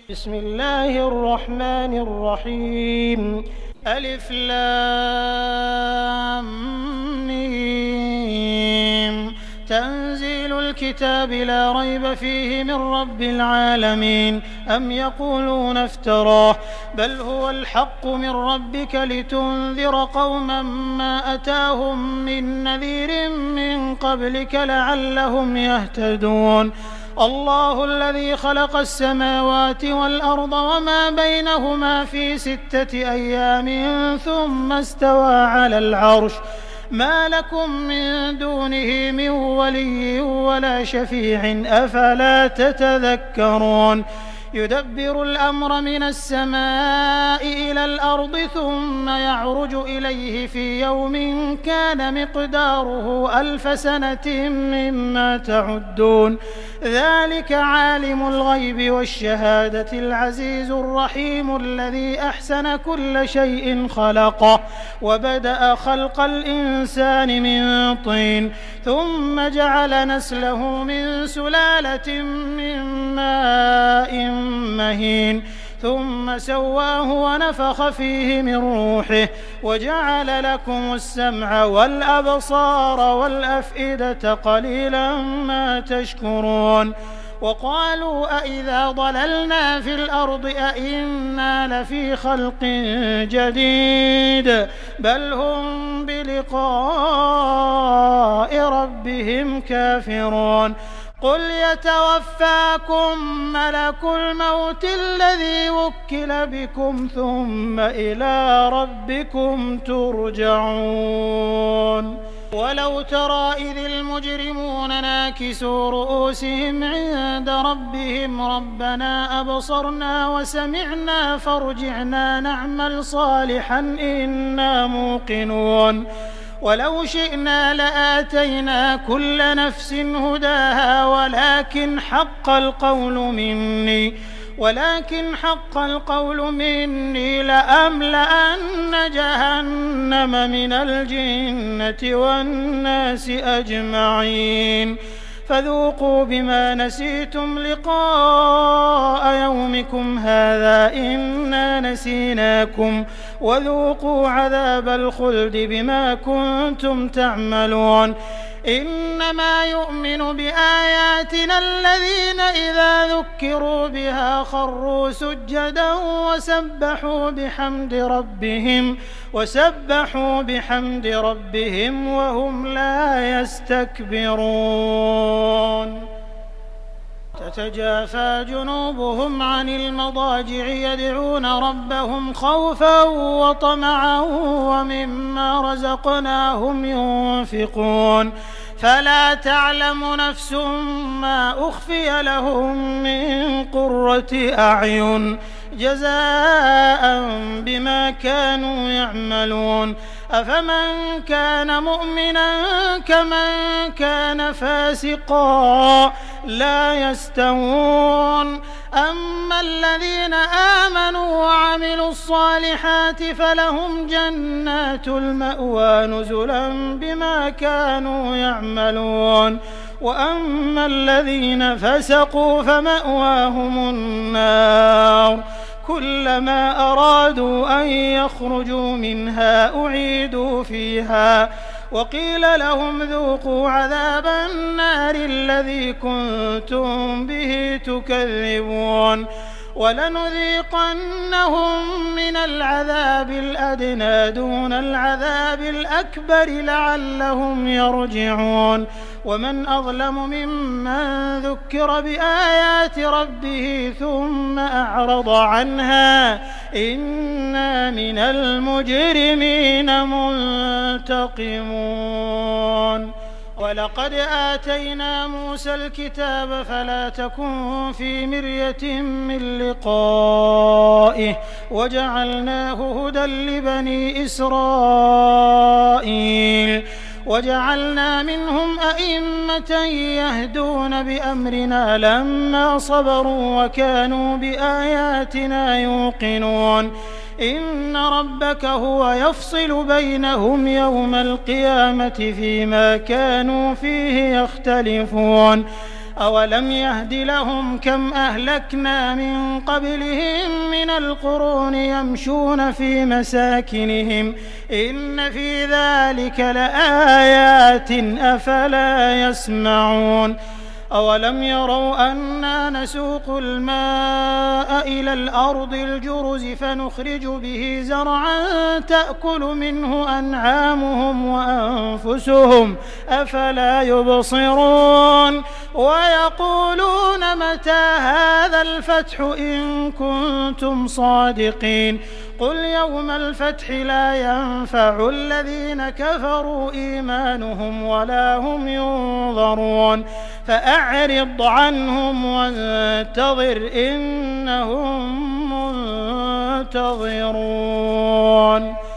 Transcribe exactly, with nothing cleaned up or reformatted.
بسم الله الرحمن الرحيم ألف لام ميم تنزيل الكتاب لا ريب فيه من رب العالمين أم يقولون افتراه بل هو الحق من ربك لتنذر قوما ما أتاهم من نذير من قبلك لعلهم يهتدون الله الذي خلق السماوات والأرض وما بينهما في ستة أيام ثم استوى على العرش ما لكم من دونه من ولي ولا شفيع أفلا تتذكرون يدبر الأمر من السماء إلى الأرض ثم يعرج إليه في يوم كان مقداره ألف سنة مما تعدون ذلك عالم الغيب والشهادة العزيز الرحيم الذي أحسن كل شيء خلقه وبدأ خلق الإنسان من طين ثم جعل نسله من سلالة من ماء مهين ثم سواه ونفخ فيه من روحه وجعل لكم السمع والأبصار والأفئدة قليلا ما تشكرون وقالوا أئذا ضللنا في الأرض أئنا لفي خلق جديد بل هم بلقاء ربهم كافرون قل يتوفاكم ملك الموت الذي وكل بكم ثم إلى ربكم ترجعون ولو ترى إذ المجرمون ناكسوا رؤوسهم عند ربهم ربنا أبصرنا وسمعنا فارجعنا نعمل صالحا إنا موقنون ولو شئنا لآتينا كل نفس هداها ولكن حق القول مني ولكن حق القول مني لأملأن جهنم من الجنة والناس أجمعين فذوقوا بما نسيتم لقاء يومكم هذا إنا نسيناكم وذوقوا عذاب الخلد بما كنتم تعملون إنما يؤمن بآياتنا الذين إذا ذكروا بها خروا سجدا وسبحوا بحمد ربهم وسبحوا بحمد ربهم وهم لا يستكبرون تتجافى جنوبهم عن المضاجع يدعون ربهم خوفا وطمعا ومما رزقناهم ينفقون فلا تعلم نفس ما أخفي لهم من قرة أعين جزاء بما كانوا يعملون أفمن كان مؤمنا كمن كان فاسقا لا يستوون أما الذين آمنوا وعملوا الصالحات فلهم جنات المأوى نزلا بما كانوا يعملون وأما الذين فسقوا فمأواهم النار كلما أرادوا أن يخرجوا منها أعيدوا فيها وقيل لهم ذوقوا عذاب النار الذي كنتم به تكذبون ولنذيقنهم من العذاب الأدنى دون العذاب الأكبر لعلهم يرجعون ومن أظلم ممن ذكر بآيات ربه ثم أعرض عنها إنا من المجرمين منتقمون ولقد آتينا موسى الكتاب فلا تكن في مرية من لقائه وجعلناه هدى لبني إسرائيل وجعلنا منهم أئمة يهدون بأمرنا لما صبروا وكانوا بآياتنا يوقنون إن ربك هو يفصل بينهم يوم القيامة فيما كانوا فيه يختلفون أولم يهد لهم كم أهلكنا من قبلهم من القرون يمشون في مساكنهم إن في ذلك لآيات أفلا يسمعون أولم يروا أنا نسوق الماء إلى الأرض الجرز فنخرج به زرعا تأكل منه أنعامهم وأنفسهم أفلا يبصرون ويقولون متى هذا الفتح إن كنتم صادقين قل يوم الفتح لا ينفع الذين كفروا إيمانهم ولا هم ينظرون فأعرض عنهم وانتظر إنهم منتظرون.